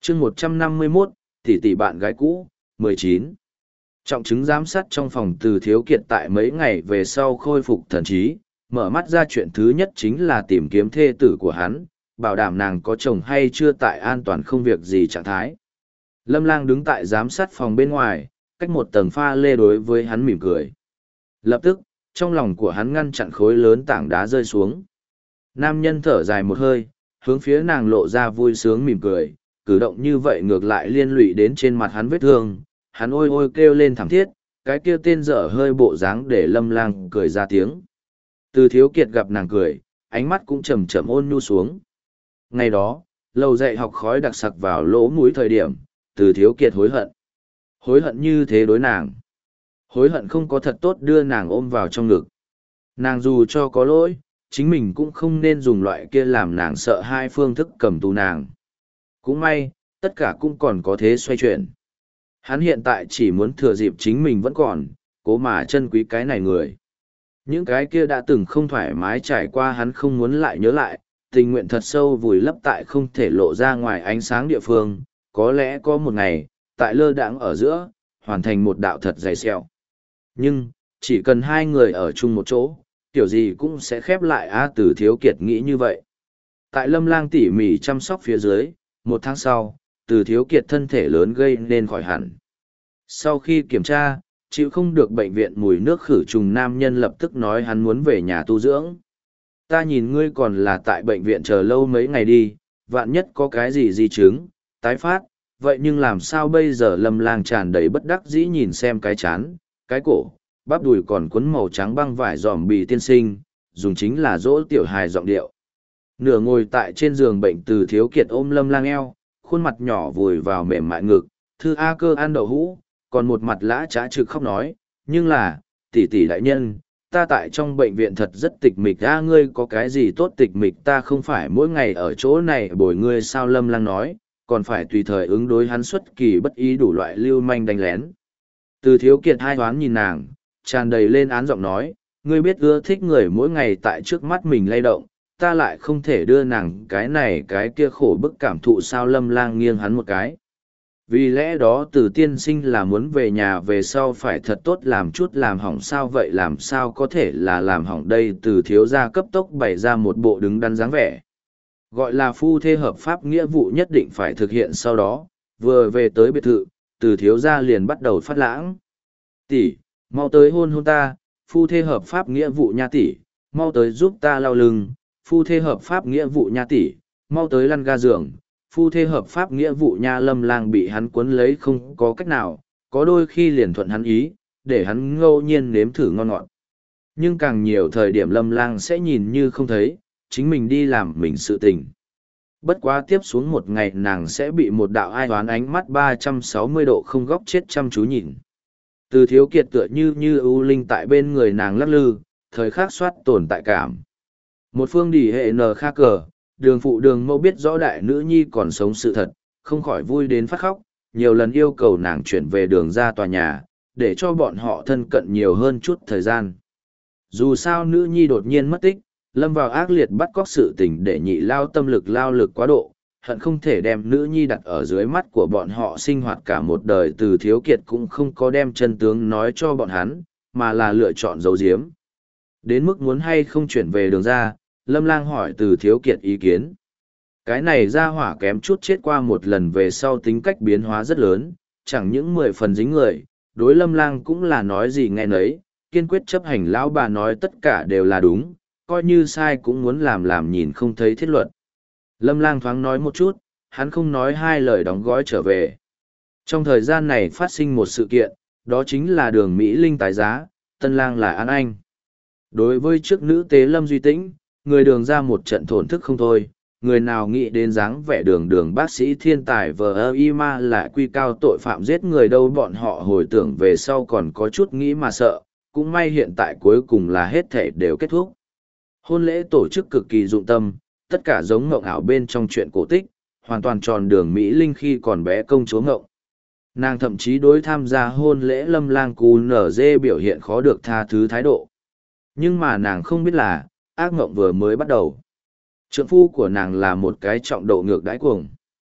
chương 151, tỷ tỷ bạn gái cũ, 19. Trọng chứng giám sát trong phòng Từ Thiếu Kiệt tại mấy ngày về sau khôi phục thần trí, mở mắt ra chuyện thứ nhất chính là tìm kiếm thê tử của hắn, bảo đảm nàng có chồng hay chưa tại an toàn không việc gì trạng thái. Lâm Lang đứng tại giám sát phòng bên ngoài, cách một tầng pha lê đối với hắn mỉm cười. Lập tức, trong lòng của hắn ngăn chặn khối lớn tảng đá rơi xuống. Nam nhân thở dài một hơi, hướng phía nàng lộ ra vui sướng mỉm cười, cử động như vậy ngược lại liên lụy đến trên mặt hắn vết thương, hắn ôi ôi kêu lên thảm thiết, cái kia tên dở hơi bộ dáng để Lâm Lang cười ra tiếng. Từ Thiếu Kiệt gặp nàng cười, ánh mắt cũng chậm chậm ôn nhu xuống. Ngày đó, lầu dạy học khói đặc sặc vào lỗ mũi thời điểm, Từ Thiếu Kiệt hối hận. Hối hận như thế đối nàng. Hối hận không có thật tốt đưa nàng ôm vào trong ngực. Nàng dù cho có lỗi, chính mình cũng không nên dùng loại kia làm nàng sợ hai phương thức cầm tù nàng. Cũng may, tất cả cũng còn có thế xoay chuyển. Hắn hiện tại chỉ muốn thừa dịp chính mình vẫn còn, cố mà trân quý cái này người. Những cái kia đã từng không thoải mái trải qua hắn không muốn lại nhớ lại, tình nguyện thật sâu vùi lấp tại không thể lộ ra ngoài ánh sáng địa phương, có lẽ có một ngày, tại lơ đãng ở giữa, hoàn thành một đạo thật dày xẹo. Nhưng, chỉ cần hai người ở chung một chỗ, kiểu gì cũng sẽ khép lại. Từ Thiếu Kiệt nghĩ như vậy. Tại Lâm Lang tỉ mỉ chăm sóc phía dưới, một tháng sau, Từ Thiếu Kiệt thân thể lớn gây nên khỏi hẳn. Sau khi kiểm tra, chịu không được bệnh viện mùi nước khử trùng, nam nhân lập tức nói hắn muốn về nhà tu dưỡng. Ta nhìn ngươi còn là tại bệnh viện chờ lâu mấy ngày đi, vạn nhất có cái gì di chứng, tái phát, vậy nhưng làm sao bây giờ? Lâm Lang tràn đầy bất đắc dĩ nhìn xem cái chán, cái cổ, bắp đùi còn quấn màu trắng băng vải dòm bì tiên sinh, dùng chính là dỗ tiểu hài giọng điệu. Nửa ngồi tại trên giường bệnh, Từ Thiếu Kiệt ôm Lâm Lang eo, khuôn mặt nhỏ vùi vào mềm mại ngực, thư A Cơ ăn đậu hũ, còn một mặt lã trá trực khóc nói, nhưng là, tỷ tỷ đại nhân, ta tại trong bệnh viện thật rất tịch mịch. Ngươi có cái gì tốt tịch mịch, ta không phải mỗi ngày ở chỗ này bồi ngươi sao? Lâm Lang nói, còn phải tùy thời ứng đối hắn xuất kỳ bất ý đủ loại lưu manh đánh lén. Từ Thiếu Kiệt hai hoán nhìn nàng, tràn đầy lên án giọng nói, ngươi biết ưa thích người mỗi ngày tại trước mắt mình lay động, ta lại không thể đưa nàng cái này cái kia khổ bức cảm thụ sao? Lâm Lang nghiêng hắn một cái. Vì lẽ đó Từ tiên sinh là muốn về nhà về sau phải thật tốt làm chút làm hỏng sao? Vậy làm sao có thể là làm hỏng đây? Từ thiếu gia cấp tốc bày ra một bộ đứng đắn dáng vẻ. Gọi là phu thê hợp pháp nghĩa vụ nhất định phải thực hiện. Sau đó, vừa về tới biệt thự, Từ thiếu gia liền bắt đầu phát lãng. Tỷ, mau tới hôn hôn ta, phu thê hợp pháp nghĩa vụ nha tỷ, mau tới giúp ta lau lưng, phu thê hợp pháp nghĩa vụ nha tỷ, mau tới lăn ga giường, phu thê hợp pháp nghĩa vụ nha. Lâm Lang bị hắn cuốn lấy không có cách nào, có đôi khi liền thuận hắn ý, để hắn ngẫu nhiên nếm thử ngon ngọt. Nhưng càng nhiều thời điểm Lâm Lang sẽ nhìn như không thấy, chính mình đi làm mình sự tình. Bất quá tiếp xuống một ngày nàng sẽ bị một đạo ai oán ánh mắt 360 độ không góc chết chăm chú nhìn. Từ Thiếu Kiệt tựa như ưu linh tại bên người nàng lắc lư, thời khắc soát tồn tại cảm. Một phương đỉ hệ nờ kha cờ, đường phụ đường mẫu biết rõ đại nữ nhi còn sống sự thật, không khỏi vui đến phát khóc, nhiều lần yêu cầu nàng chuyển về đường ra tòa nhà, để cho bọn họ thân cận nhiều hơn chút thời gian. Dù sao nữ nhi đột nhiên mất tích, lâm vào ác liệt bắt cóc sự tình để nhị lao tâm lực lao lực quá độ, hận không thể đem nữ nhi đặt ở dưới mắt của bọn họ sinh hoạt cả một đời. Từ Thiếu Kiệt cũng không có đem chân tướng nói cho bọn hắn, mà là lựa chọn giấu giếm. Đến mức muốn hay không chuyển về đường ra, Lâm Lang hỏi Từ Thiếu Kiệt ý kiến. Cái này ra hỏa kém chút chết qua một lần về sau tính cách biến hóa rất lớn, chẳng những 10 phần dính người, đối Lâm Lang cũng là nói gì nghe nấy, kiên quyết chấp hành lão bà nói tất cả đều là đúng, coi như sai cũng muốn làm nhìn không thấy thiết luật. Lâm Lang thoáng nói một chút, hắn không nói hai lời đóng gói trở về. Trong thời gian này phát sinh một sự kiện, đó chính là Đường Mỹ Linh tái giá, tân lang là An Anh. Đối với trước nữ tế Lâm Duy Tĩnh, người đường ra một trận thổn thức không thôi, người nào nghĩ đến dáng vẻ đường bác sĩ thiên tài vờ y ma lại quy cao tội phạm giết người đâu. Bọn họ hồi tưởng về sau còn có chút nghĩ mà sợ, cũng may hiện tại cuối cùng là hết thể đều kết thúc. Hôn lễ tổ chức cực kỳ dụng tâm, tất cả giống ngộng ảo bên trong chuyện cổ tích, hoàn toàn tròn Đường Mỹ Linh khi còn bé công chúa ngộng. Nàng thậm chí đối tham gia hôn lễ Lâm Lang cú nở dê biểu hiện khó được tha thứ thái độ. Nhưng mà nàng không biết là, ác ngộng vừa mới bắt đầu. Trượng phu của nàng là một cái trọng độ ngược đãi cuồng.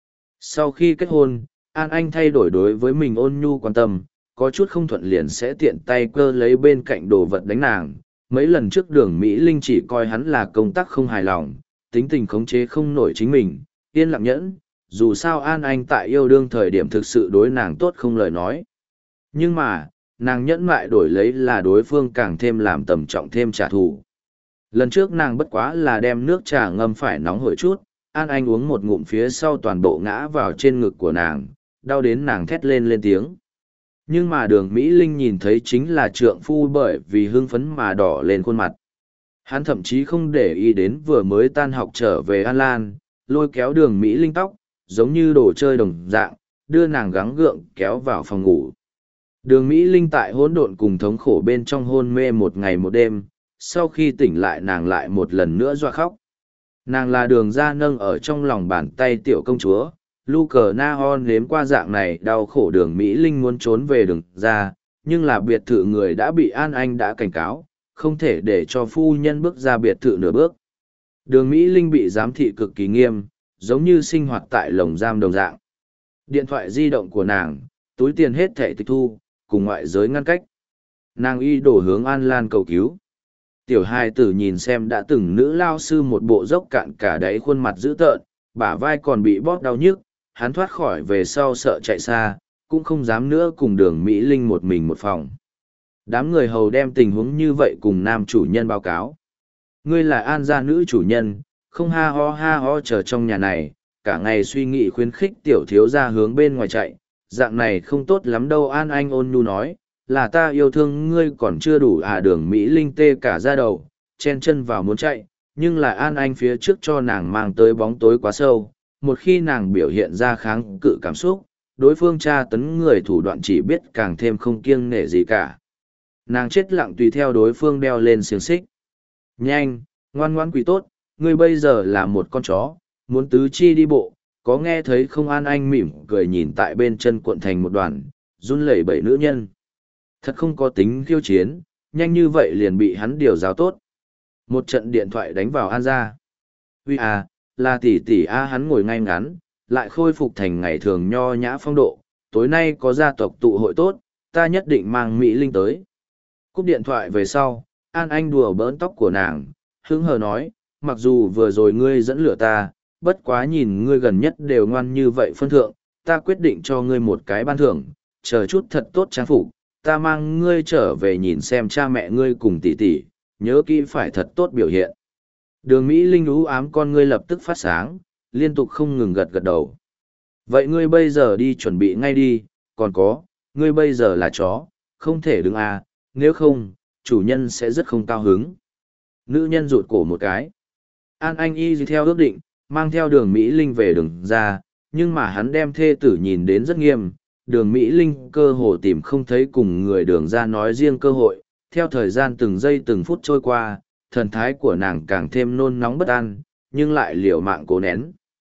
Sau khi kết hôn, An Anh thay đổi đối với mình ôn nhu quan tâm, có chút không thuận liền sẽ tiện tay cơ lấy bên cạnh đồ vật đánh nàng. Mấy lần trước Đường Mỹ Linh chỉ coi hắn là công tác không hài lòng, tính tình khống chế không nổi chính mình, yên lặng nhẫn, dù sao An Anh tại yêu đương thời điểm thực sự đối nàng tốt không lời nói. Nhưng mà, nàng nhẫn mại đổi lấy là đối phương càng thêm làm tầm trọng thêm trả thù. Lần trước nàng bất quá là đem nước trà ngâm phải nóng hổi chút, An Anh uống một ngụm phía sau toàn bộ ngã vào trên ngực của nàng, đau đến nàng thét lên tiếng. Nhưng mà Đường Mỹ Linh nhìn thấy chính là trượng phu bởi vì hưng phấn mà đỏ lên khuôn mặt. Hắn thậm chí không để ý đến vừa mới tan học trở về An Lan, lôi kéo Đường Mỹ Linh tóc, giống như đồ chơi đồng dạng, đưa nàng gắng gượng kéo vào phòng ngủ. Đường Mỹ Linh tại hỗn độn cùng thống khổ bên trong hôn mê một ngày một đêm, sau khi tỉnh lại nàng lại một lần nữa doa khóc. Nàng là Đường ra nâng ở trong lòng bàn tay tiểu công chúa, Luca Na Hon nếm qua dạng này đau khổ. Đường Mỹ Linh muốn trốn về Đường ra, nhưng là biệt thự người đã bị An Anh đã cảnh cáo, không thể để cho phu nhân bước ra biệt thự nửa bước. Đường Mỹ Linh bị giám thị cực kỳ nghiêm, giống như sinh hoạt tại lồng giam đồng dạng. Điện thoại di động của nàng, túi tiền hết thẻ tịch thu, cùng ngoại giới ngăn cách. Nàng y đổ hướng An Lan cầu cứu. Tiểu hài tử nhìn xem đã từng nữ lao sư một bộ dốc cạn cả đáy khuôn mặt dữ tợn, bả vai còn bị bóp đau nhức, hắn thoát khỏi về sau sợ chạy xa, cũng không dám nữa cùng Đường Mỹ Linh một mình một phòng. Đám người hầu đem tình huống như vậy cùng nam chủ nhân báo cáo. Ngươi là An gia nữ chủ nhân, không ha ho chờ trong nhà này, cả ngày suy nghĩ khuyến khích tiểu thiếu gia hướng bên ngoài chạy, dạng này không tốt lắm đâu. An Anh ôn nhu nói, là ta yêu thương ngươi còn chưa đủ à. Đường Mỹ Linh tê cả da đầu, chen chân vào muốn chạy, nhưng là An Anh phía trước cho nàng mang tới bóng tối quá sâu, một khi nàng biểu hiện ra kháng cự cảm xúc, đối phương tra tấn người thủ đoạn chỉ biết càng thêm không kiêng nể gì cả. Nàng chết lặng tùy theo đối phương đeo lên xiềng xích. Nhanh, ngoan ngoãn quỷ tốt, ngươi bây giờ là một con chó, muốn tứ chi đi bộ, có nghe thấy không? An Anh mỉm cười nhìn tại bên chân cuộn thành một đoàn, run lẩy bẩy nữ nhân. Thật không có tính khiêu chiến, nhanh như vậy liền bị hắn điều giáo tốt. Một trận điện thoại đánh vào An gia. Uy à, là tỷ tỷ a. Hắn ngồi ngay ngắn, lại khôi phục thành ngày thường nho nhã phong độ. Tối nay có gia tộc tụ hội tốt, ta nhất định mang Mỹ Linh tới. Cúp điện thoại về sau, An Anh đùa bỡn tóc của nàng, hứng hờ nói, mặc dù vừa rồi ngươi dẫn lửa ta, bất quá nhìn ngươi gần nhất đều ngoan như vậy phân thượng, ta quyết định cho ngươi một cái ban thưởng, chờ chút thật tốt trang phục, ta mang ngươi trở về nhìn xem cha mẹ ngươi cùng tỷ tỷ, nhớ kỹ phải thật tốt biểu hiện. Đường Mỹ Linh ú ám con ngươi lập tức phát sáng, liên tục không ngừng gật gật đầu. Vậy ngươi bây giờ đi chuẩn bị ngay đi, còn có, ngươi bây giờ là chó, không thể đứng à, nếu không, chủ nhân sẽ rất không cao hứng. Nữ nhân rụt cổ một cái. An Anh y theo ước định, mang theo Đường Mỹ Linh về Đường ra, nhưng mà hắn đem thê tử nhìn đến rất nghiêm. Đường Mỹ Linh cơ hồ tìm không thấy cùng người Đường ra nói riêng cơ hội. Theo thời gian từng giây từng phút trôi qua, thần thái của nàng càng thêm nôn nóng bất an, nhưng lại liều mạng cố nén.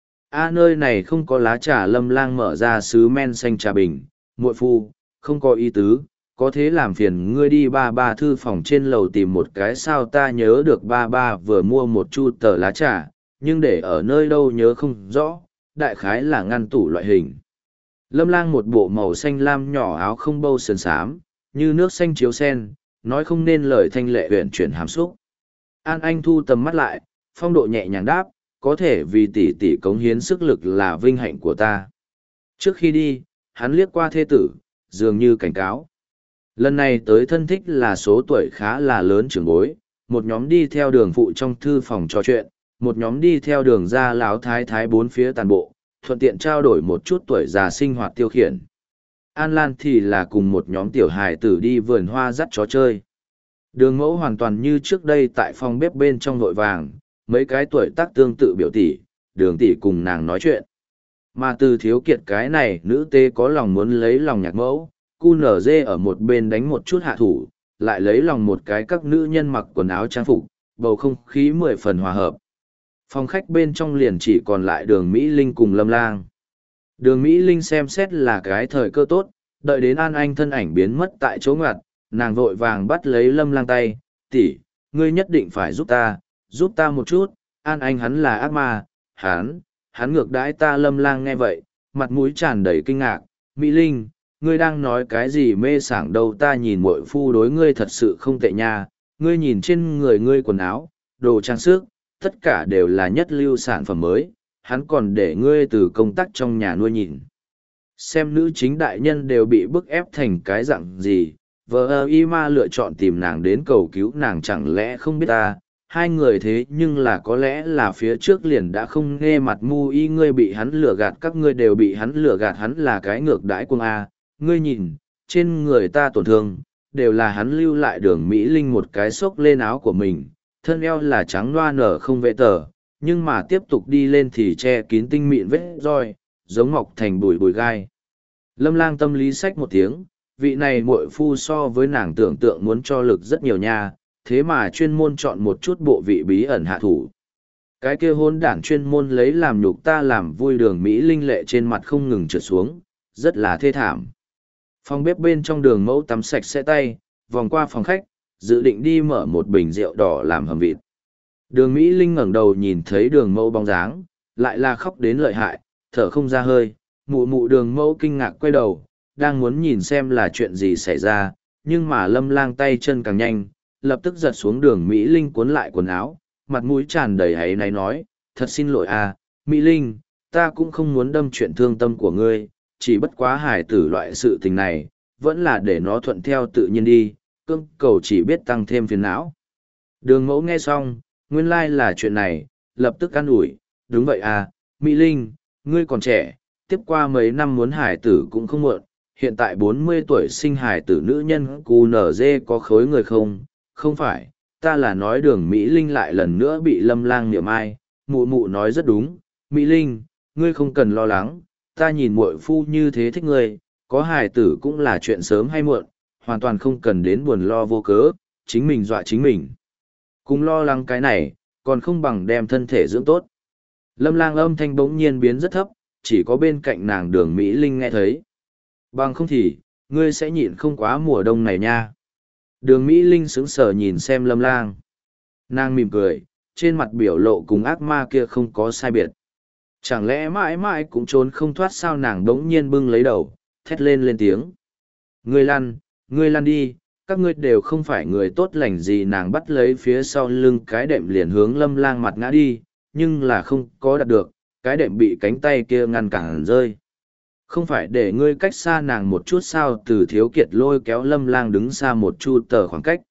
Nơi này không có lá trà. Lâm Lang mở ra sứ men xanh trà bình. Muội phu, không có ý tứ, có thế làm phiền ngươi đi ba thư phòng trên lầu tìm một cái sao? Ta nhớ được ba vừa mua một chu tờ lá trà, nhưng để ở nơi đâu nhớ không rõ, đại khái là ngăn tủ loại hình. Lâm Lang một bộ màu xanh lam nhỏ áo không bâu sườn xám, như nước xanh chiếu sen, nói không nên lời thanh lệ uyển chuyển hàm xúc. An Anh thu tầm mắt lại, phong độ nhẹ nhàng đáp, có thể vì tỷ tỷ cống hiến sức lực là vinh hạnh của ta. Trước khi đi, hắn liếc qua thê tử, dường như cảnh cáo. Lần này tới thân thích là số tuổi khá là lớn trưởng bối, một nhóm đi theo Đường phụ trong thư phòng trò chuyện, một nhóm đi theo Đường ra láo thái thái bốn phía tàn bộ, thuận tiện trao đổi một chút tuổi già sinh hoạt tiêu khiển. An Lan thì là cùng một nhóm tiểu hài tử đi vườn hoa dắt chó chơi. Đường mẫu hoàn toàn như trước đây tại phòng bếp bên trong vội vàng, mấy cái tuổi tác tương tự biểu tỷ, Đường tỷ cùng nàng nói chuyện. Mà Từ Thiếu Kiệt cái này nữ tê có lòng muốn lấy lòng nhạc mẫu, cu nở dê ở một bên đánh một chút hạ thủ, lại lấy lòng một cái các nữ nhân mặc quần áo trang phục, bầu không khí 10 phần hòa hợp. Phòng khách bên trong liền chỉ còn lại Đường Mỹ Linh cùng Lâm Lang. Đường Mỹ Linh xem xét là cái thời cơ tốt, đợi đến An Anh thân ảnh biến mất tại chỗ ngoặt, nàng vội vàng bắt lấy Lâm Lang tay, tỷ, ngươi nhất định phải giúp ta một chút. An Anh hắn là ác ma, hắn ngược đãi ta. Lâm Lang nghe vậy, mặt mũi tràn đầy kinh ngạc. Mỹ Linh, ngươi đang nói cái gì mê sảng đâu, ta nhìn muội phu đối ngươi thật sự không tệ nha, ngươi nhìn trên người ngươi quần áo, đồ trang sức, tất cả đều là nhất lưu sản phẩm mới, hắn còn để ngươi từ công tác trong nhà nuôi nhìn. Xem nữ chính đại nhân đều bị bức ép thành cái dạng gì, vợ y ma lựa chọn tìm nàng đến cầu cứu nàng, chẳng lẽ không biết ta, hai người thế nhưng là có lẽ là phía trước liền đã không nghe mặt mu y, ngươi bị hắn lừa gạt, các ngươi đều bị hắn lừa gạt, hắn là cái ngược đãi quân A, ngươi nhìn, trên người ta tổn thương, đều là hắn lưu lại. Đường Mỹ Linh một cái xốc lên áo của mình, thân eo là trắng loa nở không vệ tờ, nhưng mà tiếp tục đi lên thì che kín tinh mịn vết roi, giống mọc thành bụi bụi gai. Lâm Lang tâm lý xách một tiếng, vị này muội phu so với nàng tưởng tượng muốn cho lực rất nhiều nha, thế mà chuyên môn chọn một chút bộ vị bí ẩn hạ thủ. Cái kia hôn đản chuyên môn lấy làm nhục ta làm vui. Đường Mỹ Linh lệ trên mặt không ngừng trượt xuống, rất là thê thảm. Phòng bếp bên trong Đường Mẫu tắm sạch sẽ tay, vòng qua phòng khách, dự định đi mở một bình rượu đỏ làm hầm vịt. Đường Mỹ Linh ngẩng đầu nhìn thấy Đường Mẫu bóng dáng, lại là khóc đến lợi hại, thở không ra hơi. Mụ mụ. Đường Mẫu kinh ngạc quay đầu, đang muốn nhìn xem là chuyện gì xảy ra, nhưng mà Lâm Lang tay chân càng nhanh, lập tức giật xuống Đường Mỹ Linh cuốn lại quần áo, mặt mũi tràn đầy áy náy nói, thật xin lỗi à, Mỹ Linh, ta cũng không muốn đâm chuyện thương tâm của ngươi, chỉ bất quá hài tử loại sự tình này, vẫn là để nó thuận theo tự nhiên đi, cưỡng cầu chỉ biết tăng thêm phiền não. Đường Mẫu nghe xong, nguyên lai là chuyện này, lập tức an ủi, đúng vậy à, Mỹ Linh, ngươi còn trẻ, tiếp qua mấy năm muốn hài tử cũng không muộn, hiện tại 40 tuổi sinh hài tử nữ nhân QNZ có khối người không? Không phải, ta là nói. Đường Mỹ Linh lại lần nữa bị Lâm Lang niệm ai, mụ mụ nói rất đúng, Mỹ Linh, ngươi không cần lo lắng, ta nhìn muội phu như thế thích ngươi, có hài tử cũng là chuyện sớm hay muộn, hoàn toàn không cần đến buồn lo vô cớ, chính mình dọa chính mình. Cùng lo lắng cái này, còn không bằng đem thân thể dưỡng tốt. Lâm Lang âm thanh bỗng nhiên biến rất thấp, chỉ có bên cạnh nàng Đường Mỹ Linh nghe thấy. Bằng không thì, ngươi sẽ nhịn không quá mùa đông này nha. Đường Mỹ Linh sững sờ nhìn xem Lâm Lang. Nàng mỉm cười, trên mặt biểu lộ cùng ác ma kia không có sai biệt. Chẳng lẽ mãi mãi cũng trốn không thoát sao? Nàng đống nhiên bưng lấy đầu, thét lên tiếng. Ngươi lăn đi, các ngươi đều không phải người tốt lành gì. Nàng bắt lấy phía sau lưng cái đệm liền hướng Lâm Lang mặt ngã đi, nhưng là không có đạt được, cái đệm bị cánh tay kia ngăn cản rơi. Không phải để ngươi cách xa nàng một chút sao? Từ Thiếu Kiệt lôi kéo Lâm Lang đứng xa một chu tờ khoảng cách.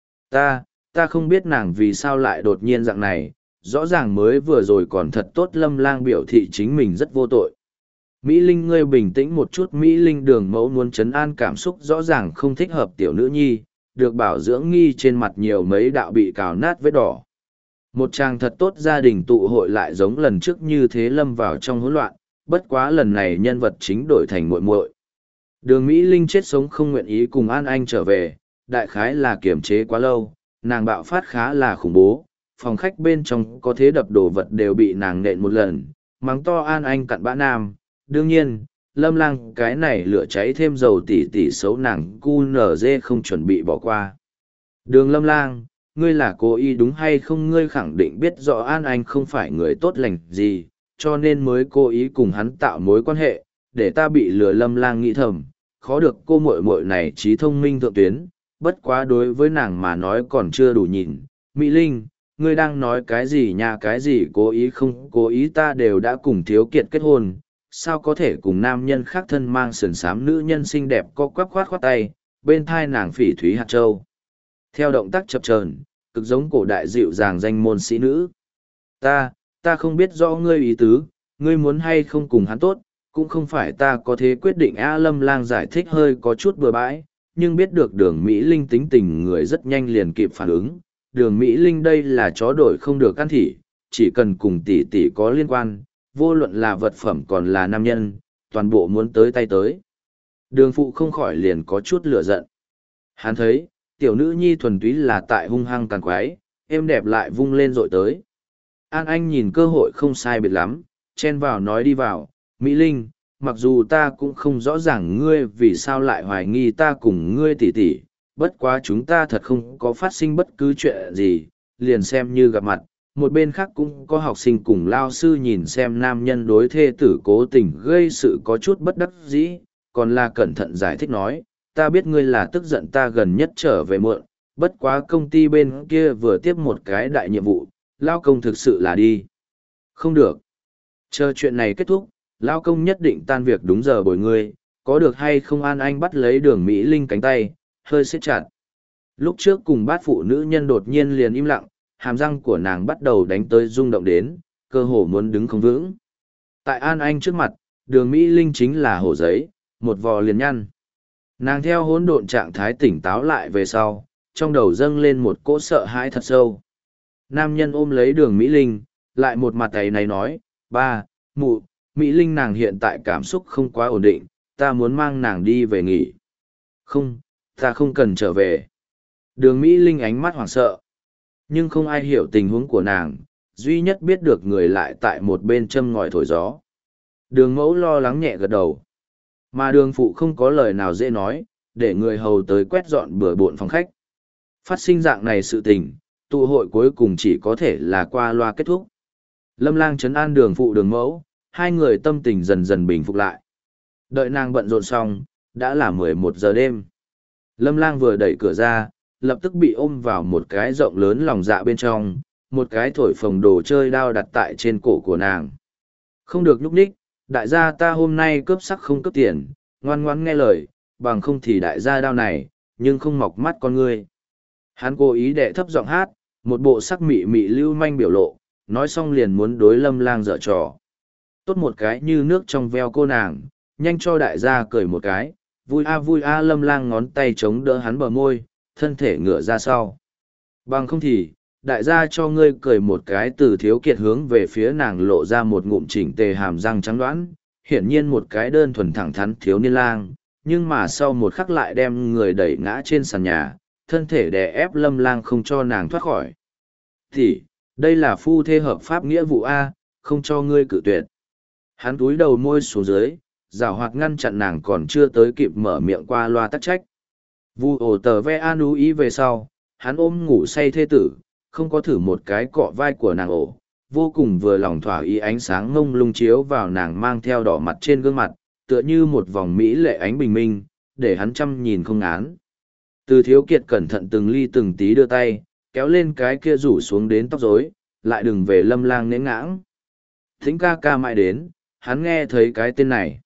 Ta không biết nàng vì sao lại đột nhiên dạng này, rõ ràng mới vừa rồi còn thật tốt. Lâm Lang biểu thị chính mình rất vô tội. Mỹ Linh, ngươi bình tĩnh một chút. Mỹ Linh. Đường Mẫu muốn trấn an cảm xúc rõ ràng không thích hợp tiểu nữ nhi, được bảo dưỡng nghi trên mặt nhiều mấy đạo bị cào nát vết đỏ. Một chàng thật tốt gia đình tụ hội lại giống lần trước như thế lâm vào trong hỗn loạn, bất quá lần này nhân vật chính đổi thành muội muội. Đường Mỹ Linh chết sống không nguyện ý cùng An Anh trở về, đại khái là kiềm chế quá lâu, nàng bạo phát khá là khủng bố, phòng khách bên trong có thế đập đồ vật đều bị nàng nện một lần, mắng to An Anh cặn bã nam. Đương nhiên, Lâm Lang cái này lửa cháy thêm dầu tỉ xấu nàng QNZ không chuẩn bị bỏ qua. Đường Lâm Lang, ngươi là cố ý đúng hay không? Ngươi khẳng định biết rõ An Anh không phải người tốt lành gì, cho nên mới cố ý cùng hắn tạo mối quan hệ, để ta bị lừa. Lâm Lang nghĩ thầm, khó được cô muội muội này trí thông minh thượng tuyến, bất quá đối với nàng mà nói còn chưa đủ nhìn. Mỹ Linh, ngươi đang nói cái gì nha? Cái gì cố ý không cố ý? Ta đều đã cùng Thiếu Kiệt kết hôn, sao có thể cùng nam nhân khác thân mang sườn xám? Nữ nhân xinh đẹp co quắp khoát tay, bên thai nàng phỉ thúy hạt châu. Theo động tác chập chờn, cực giống cổ đại dịu dàng danh môn sĩ nữ. Ta không biết rõ ngươi ý tứ, ngươi muốn hay không cùng hắn tốt, cũng không phải ta có thế quyết định. Lâm Lang giải thích hơi có chút bừa bãi, nhưng biết được Đường Mỹ Linh tính tình người rất nhanh liền kịp phản ứng. Đường Mỹ Linh đây là chó đổi không được ăn thỉ, chỉ cần cùng tỷ tỷ có liên quan, vô luận là vật phẩm còn là nam nhân, toàn bộ muốn tới tay tới. Đường phụ không khỏi liền có chút lửa giận. Hắn thấy, tiểu nữ nhi thuần túy là tại hung hăng tàn quái, êm đẹp lại vung lên rội tới. An Anh nhìn cơ hội không sai biệt lắm, chen vào nói đi vào, Mỹ Linh, mặc dù ta cũng không rõ ràng ngươi vì sao lại hoài nghi ta cùng ngươi tỷ tỷ, bất quá chúng ta thật không có phát sinh bất cứ chuyện gì, liền xem như gặp mặt, một bên khác cũng có học sinh cùng lao sư nhìn xem nam nhân đối thê tử cố tình gây sự có chút bất đắc dĩ, còn là cẩn thận giải thích nói, ta biết ngươi là tức giận ta gần nhất trở về muộn, bất quá công ty bên kia vừa tiếp một cái đại nhiệm vụ, lao công thực sự là đi. Không được. Chờ chuyện này kết thúc, lao công nhất định tan việc đúng giờ bồi ngươi, có được hay không? An Anh bắt lấy Đường Mỹ Linh cánh tay, hơi siết chặt. Lúc trước cùng bát phụ nữ nhân đột nhiên liền im lặng, hàm răng của nàng bắt đầu đánh tới rung động đến, cơ hồ muốn đứng không vững. Tại An Anh trước mặt, Đường Mỹ Linh chính là hổ giấy, một vò liền nhăn. Nàng theo hỗn độn trạng thái tỉnh táo lại về sau, trong đầu dâng lên một cỗ sợ hãi thật sâu. Nam nhân ôm lấy Đường Mỹ Linh, lại một mặt ấy này nói, ba, mụ, Mỹ Linh nàng hiện tại cảm xúc không quá ổn định, ta muốn mang nàng đi về nghỉ. Không, ta không cần trở về. Đường Mỹ Linh ánh mắt hoảng sợ. Nhưng không ai hiểu tình huống của nàng, duy nhất biết được người lại tại một bên châm ngòi thổi gió. Đường mẫu lo lắng nhẹ gật đầu. Mà đường phụ không có lời nào dễ nói, để người hầu tới quét dọn bừa bộn phòng khách. Phát sinh dạng này sự tình, tụ hội cuối cùng chỉ có thể là qua loa kết thúc. Lâm Lang trấn an đường phụ đường mẫu, hai người tâm tình dần dần bình phục lại. Đợi nàng bận rộn xong, đã là 11 giờ đêm. Lâm Lang vừa đẩy cửa ra, lập tức bị ôm vào một cái rộng lớn lòng dạ bên trong, một cái thổi phồng đồ chơi đao đặt tại trên cổ của nàng. Không được nhúc nhích, đại gia ta hôm nay cướp sắc không cướp tiền, ngoan ngoãn nghe lời, bằng không thì đại gia đao này, nhưng không mọc mắt con ngươi. Hắn cố ý đệ thấp giọng hát, một bộ sắc mị mị lưu manh biểu lộ, nói xong liền muốn đối Lâm Lang dở trò. Tốt một cái như nước trong veo cô nàng, nhanh cho đại gia cười một cái, vui a Lâm Lang ngón tay chống đỡ hắn bờ môi, thân thể ngửa ra sau. Bằng không thì, đại gia cho ngươi cười một cái. Từ Thiếu Kiệt hướng về phía nàng lộ ra một ngụm chỉnh tề hàm răng trắng đoán, hiển nhiên một cái đơn thuần thẳng thắn thiếu niên lang, nhưng mà sau một khắc lại đem người đẩy ngã trên sàn nhà, thân thể đè ép Lâm Lang không cho nàng thoát khỏi. Thì, đây là phu thê hợp pháp nghĩa vụ A, không cho ngươi cự tuyệt. Hắn túi đầu môi xuống dưới, giảo hoạt ngăn chặn nàng còn chưa tới kịp mở miệng qua loa tắc trách. Vu ổ tờ ve an ú ý về sau, hắn ôm ngủ say thê tử, không có thử một cái cọ vai của nàng ổ, vô cùng vừa lòng thỏa ý ánh sáng ngông lung chiếu vào nàng mang theo đỏ mặt trên gương mặt, tựa như một vòng mỹ lệ ánh bình minh, để hắn chăm nhìn không ngán. Từ Thiếu Kiệt cẩn thận từng ly từng tí đưa tay, kéo lên cái kia rủ xuống đến tóc rối, lại đừng về Lâm Lang nén ngãng. Thính ca ca mãi đến, hắn nghe thấy cái tên này.